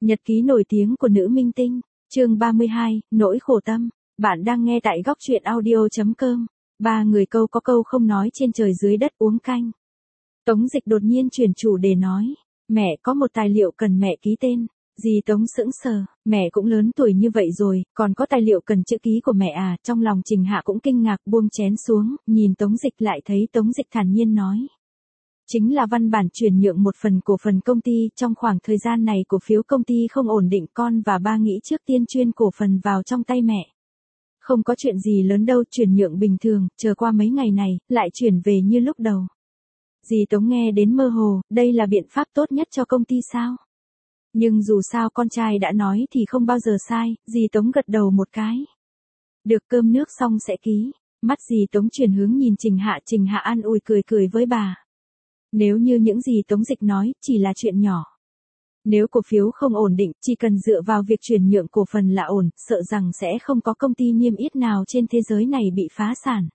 Nhật ký nổi tiếng của nữ minh tinh, chương 32, nỗi khổ tâm. Bạn đang nghe tại góc truyện audio.com. Ba người câu có câu không nói trên trời dưới đất uống canh. Tống Dịch đột nhiên chuyển chủ đề nói, mẹ có một tài liệu cần mẹ ký tên. Dì Tống sững sờ, mẹ cũng lớn tuổi như vậy rồi, còn có tài liệu cần chữ ký của mẹ à? Trong lòng Trình Hạ cũng kinh ngạc buông chén xuống, nhìn Tống Dịch lại thấy Tống Dịch thản nhiên nói. Chính là văn bản chuyển nhượng một phần cổ phần công ty, trong khoảng thời gian này cổ phiếu công ty không ổn định, con và ba nghĩ trước tiên chuyên cổ phần vào trong tay mẹ. Không có chuyện gì lớn đâu, chuyển nhượng bình thường, chờ qua mấy ngày này, lại chuyển về như lúc đầu. Dì Tống nghe đến mơ hồ, đây là biện pháp tốt nhất cho công ty sao? Nhưng dù sao con trai đã nói thì không bao giờ sai, dì Tống gật đầu một cái. Được, cơm nước xong sẽ ký. Mắt dì Tống chuyển hướng nhìn Trình Hạ an ủi cười với bà. Nếu như những gì Tống Dịch nói, chỉ là chuyện nhỏ. Nếu cổ phiếu không ổn định, chỉ cần dựa vào việc chuyển nhượng cổ phần là ổn, sợ rằng sẽ không có công ty niêm yết nào trên thế giới này bị phá sản.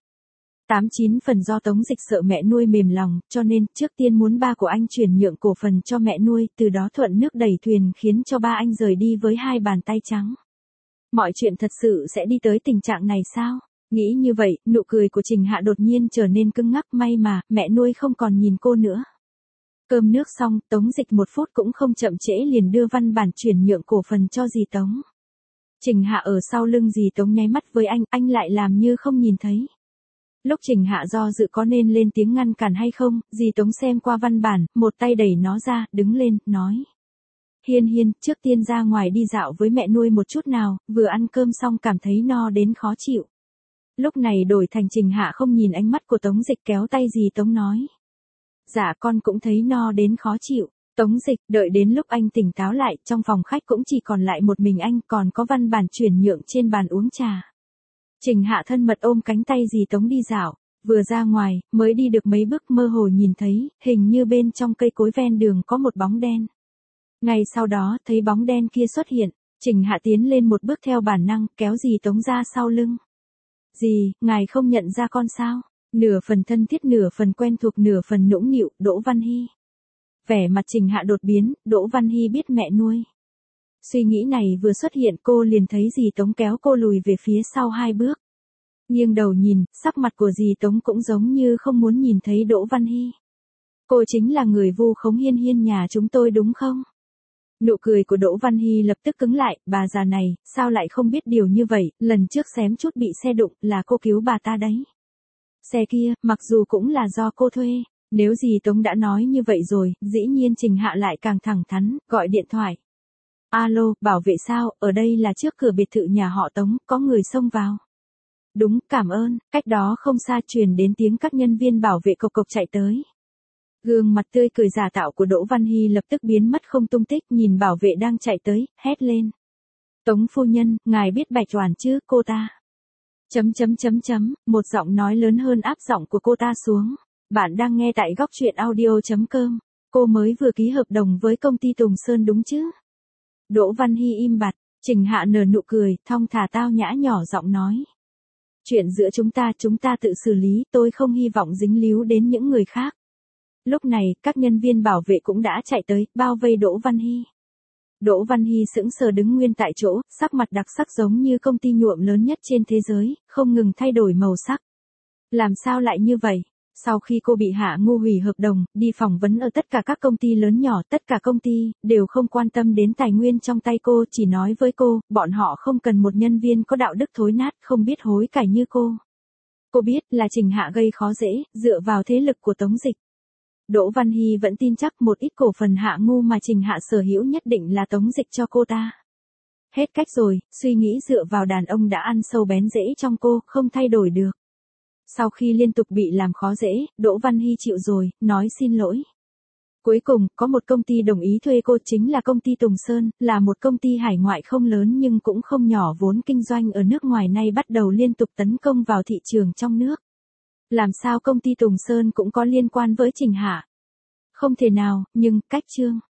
89 phần do Tống Dịch sợ mẹ nuôi mềm lòng, cho nên trước tiên muốn ba của anh chuyển nhượng cổ phần cho mẹ nuôi, từ đó thuận nước đẩy thuyền khiến cho ba anh rời đi với hai bàn tay trắng. Mọi chuyện thật sự sẽ đi tới tình trạng này sao? Nghĩ như vậy, nụ cười của Trình Hạ đột nhiên trở nên cứng ngắc, may mà, mẹ nuôi không còn nhìn cô nữa. Cơm nước xong, Tống Dịch một phút cũng không chậm trễ liền đưa văn bản chuyển nhượng cổ phần cho dì Tống. Trình Hạ ở sau lưng dì Tống nháy mắt với anh lại làm như không nhìn thấy. Lúc Trình Hạ do dự có nên lên tiếng ngăn cản hay không, dì Tống xem qua văn bản, một tay đẩy nó ra, đứng lên, nói. Hiên, trước tiên ra ngoài đi dạo với mẹ nuôi một chút nào, vừa ăn cơm xong cảm thấy no đến khó chịu. Lúc này đổi thành Trình Hạ không nhìn ánh mắt của Tống Dịch, kéo tay dì Tống nói. Dạ con cũng thấy no đến khó chịu. Tống Dịch, đợi đến lúc anh tỉnh táo lại, trong phòng khách cũng chỉ còn lại một mình anh, còn có văn bản chuyển nhượng trên bàn uống trà. Trình Hạ thân mật ôm cánh tay dì Tống đi dạo, vừa ra ngoài, mới đi được mấy bước mơ hồ nhìn thấy, hình như bên trong cây cối ven đường có một bóng đen. Ngay sau đó, thấy bóng đen kia xuất hiện, Trình Hạ tiến lên một bước theo bản năng, kéo dì Tống ra sau lưng. Dì, ngài không nhận ra con sao? Nửa phần thân thiết, nửa phần quen thuộc, nửa phần nũng nịu, Đỗ Văn Hy. Vẻ mặt Trình Hạ đột biến, Đỗ Văn Hy biết mẹ nuôi. Suy nghĩ này vừa xuất hiện cô liền thấy dì Tống kéo cô lùi về phía sau hai bước. Nghiêng đầu nhìn, sắc mặt của dì Tống cũng giống như không muốn nhìn thấy Đỗ Văn Hy. Cô chính là người vu khống Hiên nhà chúng tôi đúng không? Nụ cười của Đỗ Văn Hy lập tức cứng lại, bà già này, sao lại không biết điều như vậy, lần trước xém chút bị xe đụng, là cô cứu bà ta đấy. Xe kia, mặc dù cũng là do cô thuê, nếu dì Tống đã nói như vậy rồi, dĩ nhiên Trình Hạ lại càng thẳng thắn, gọi điện thoại. Alo, bảo vệ sao, ở đây là trước cửa biệt thự nhà họ Tống, có người xông vào. Đúng, cảm ơn, cách đó không xa truyền đến tiếng các nhân viên bảo vệ cộc chạy tới. Gương mặt tươi cười giả tạo của Đỗ Văn Hy lập tức biến mất không tung tích, nhìn bảo vệ đang chạy tới, hét lên. Tống phu nhân, ngài biết Bạch Oản chứ, cô ta. Một giọng nói lớn hơn áp giọng của cô ta xuống. Bạn đang nghe tại góc truyện audio.com. Cô mới vừa ký hợp đồng với công ty Tùng Sơn đúng chứ? Đỗ Văn Hy im bặt, Trình Hạ nở nụ cười, thong thả tao nhã nhỏ giọng nói. Chuyện giữa chúng ta tự xử lý, tôi không hy vọng dính líu đến những người khác. Lúc này, các nhân viên bảo vệ cũng đã chạy tới, bao vây Đỗ Văn Hy. Đỗ Văn Hy sững sờ đứng nguyên tại chỗ, sắc mặt đặc sắc giống như công ty nhuộm lớn nhất trên thế giới, không ngừng thay đổi màu sắc. Làm sao lại như vậy? Sau khi cô bị Hạ Ngu hủy hợp đồng, đi phỏng vấn ở tất cả các công ty lớn nhỏ, tất cả công ty, đều không quan tâm đến tài nguyên trong tay cô, chỉ nói với cô, bọn họ không cần một nhân viên có đạo đức thối nát, không biết hối cải như cô. Cô biết là Trình Hạ gây khó dễ, dựa vào thế lực của Tống Dịch. Đỗ Văn Hy vẫn tin chắc một ít cổ phần Hạ Ngu mà Trình Hạ sở hữu nhất định là Tống Dịch cho cô ta. Hết cách rồi, suy nghĩ dựa vào đàn ông đã ăn sâu bén rễ trong cô, không thay đổi được. Sau khi liên tục bị làm khó dễ, Đỗ Văn Hy chịu rồi, nói xin lỗi. Cuối cùng, có một công ty đồng ý thuê cô, chính là công ty Tùng Sơn, là một công ty hải ngoại không lớn nhưng cũng không nhỏ, vốn kinh doanh ở nước ngoài, nay bắt đầu liên tục tấn công vào thị trường trong nước. Làm sao công ty Tùng Sơn cũng có liên quan với Trình Hạ? Không thể nào, nhưng, cách chương.